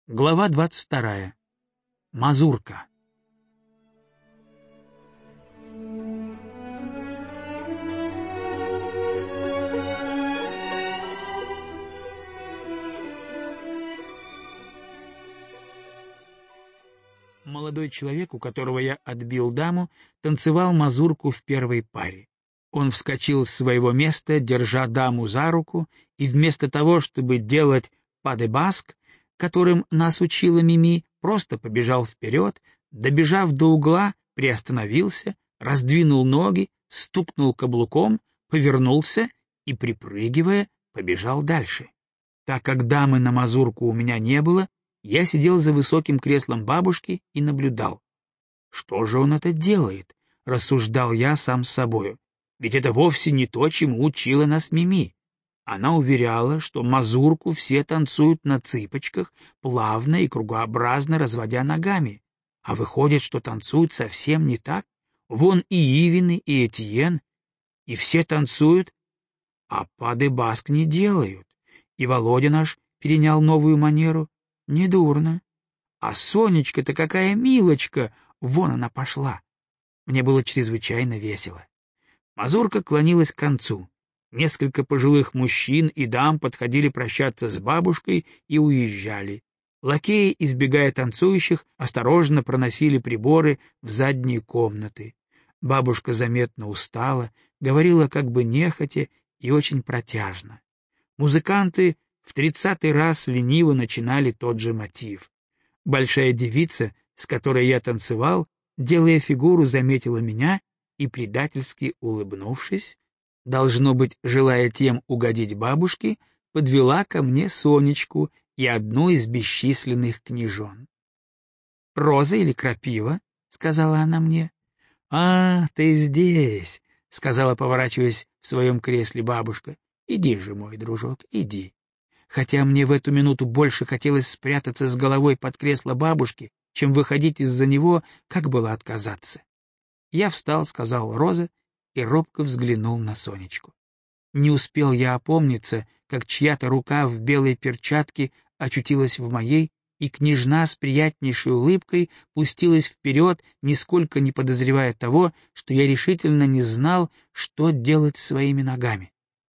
Глава 22. Мазурка. Молодой человек, у которого я отбил даму, танцевал мазурку в первой паре. Он вскочил с своего места, держа даму за руку, и вместо того, чтобы делать па-де-баск, которым нас учила Мими, просто побежал вперед, добежав до угла, приостановился, раздвинул ноги, стукнул каблуком, повернулся и, припрыгивая, побежал дальше. Так как дамы на мазурку у меня не было, я сидел за высоким креслом бабушки и наблюдал. «Что же он это делает?» — рассуждал я сам с собою. «Ведь это вовсе не то, чему учила нас Мими. Она уверяла, что мазурку все танцуют на цыпочках, плавно и кругообразно разводя ногами. А выходит, что танцуют совсем не так. Вон и Ивины, и Этьен, и все танцуют, а па-де-баск не делают. И Володя наш перенял новую манеру. Недурно. А Сонечка-то какая милочка! Вон она пошла!» Мне было чрезвычайно весело. Мазурка клонилась к концу. Несколько пожилых мужчин и дам подходили прощаться с бабушкой и уезжали. Лакеи, избегая танцующих, осторожно проносили приборы в задние комнаты. Бабушка заметно устала, говорила как бы нехотя и очень протяжно. Музыканты в 30-й раз лениво начинали тот же мотив. Большая девица, с которой я танцевал, делая фигуру, заметила меня и, предательски улыбнувшись, должно быть, желая тем угодить бабушке, подвела ко мне Сонечку и одну из бесчисленных княжон. «Роза или крапива?» — сказала она мне. «А, ты здесь!» — сказала, поворачиваясь в своем кресле бабушка. «Иди же, мой дружок, иди». Хотя мне в эту минуту больше хотелось спрятаться с головой под кресло бабушки, чем выходить из-за него, как было отказаться. Я встал, сказал Роза, и робко взглянул на Сонечку. Не успел я опомниться, как чья-то рука в белой перчатке очутилась в моей, и княжна с приятнейшей улыбкой пустилась вперед, нисколько не подозревая того, что я решительно не знал, что делать своими ногами.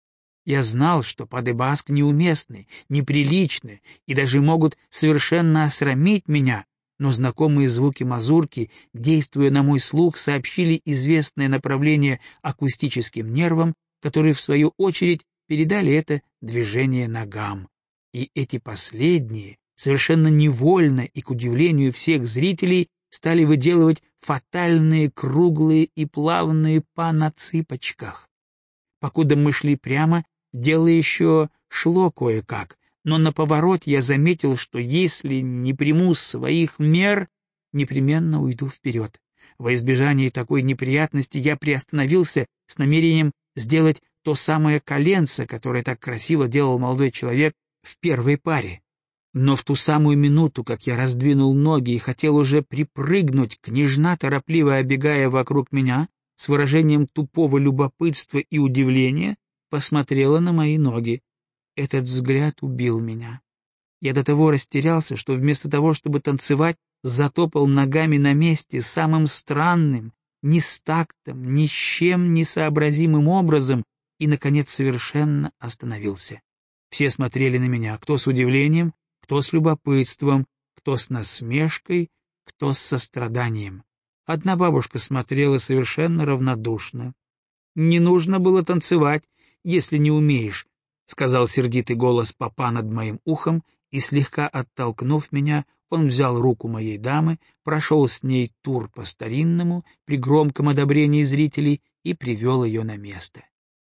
Я знал, что па-де-баск неуместны, неприличны и даже могут совершенно осрамить меня, но знакомые звуки мазурки, действуя на мой слух, сообщили известное направление акустическим нервам, которые, в свою очередь, передали это движение ногам. И эти последние, совершенно невольно и к удивлению всех зрителей, стали выделывать фатальные круглые и плавные па на цыпочках. Покуда мы шли прямо, дело еще шло кое-как, но на повороте я заметил, что если не приму своих мер, непременно уйду вперед. Во избежание такой неприятности я приостановился с намерением сделать то самое коленце, которое так красиво делал молодой человек в первой паре. Но в ту самую минуту, как я раздвинул ноги и хотел уже припрыгнуть, княжна, торопливо обегая вокруг меня, с выражением тупого любопытства и удивления, посмотрела на мои ноги. Этот взгляд убил меня. Я до того растерялся, что вместо того, чтобы танцевать, затопал ногами на месте самым странным, ни с тактом, ни с чем несообразимым образом и, наконец, совершенно остановился. Все смотрели на меня, кто с удивлением, кто с любопытством, кто с насмешкой, кто с состраданием. Одна бабушка смотрела совершенно равнодушно. «Не нужно было танцевать, если не умеешь», — сказал сердитый голос папа над моим ухом, и, слегка оттолкнув меня, он взял руку моей дамы, прошел с ней тур по-старинному при громком одобрении зрителей и привел ее на место.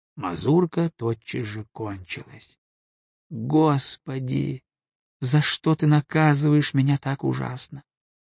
Мазурка тотчас же кончилась. «Господи, за что ты наказываешь меня так ужасно?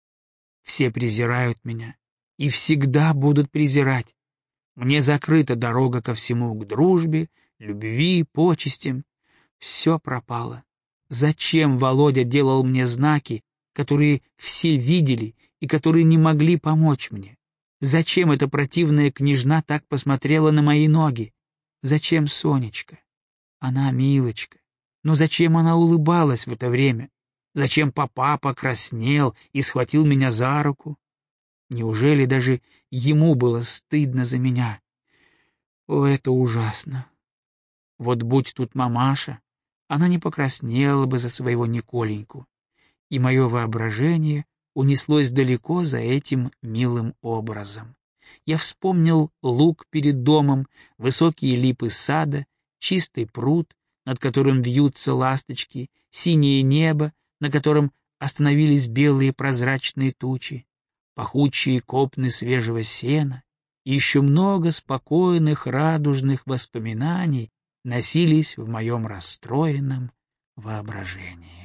Все презирают меня и всегда будут презирать. Мне закрыта дорога ко всему, к дружбе, любви, почестям. Все пропало. Зачем Володя делал мне знаки, которые все видели и которые не могли помочь мне? Зачем эта противная княжна так посмотрела на мои ноги? Зачем Сонечка? Она милочка. Но зачем она улыбалась в это время? Зачем папа покраснел и схватил меня за руку? Неужели даже ему было стыдно за меня? О, это ужасно! Вот будь тут мамаша, она не покраснела бы за своего Николеньку, и мое воображение унеслось далеко за этим милым образом. Я вспомнил луг перед домом, высокие липы сада, чистый пруд, над которым вьются ласточки, синее небо, на котором остановились белые прозрачные тучи, пахучие копны свежего сена, и еще много спокойных радужных воспоминаний носились в моем расстроенном воображении.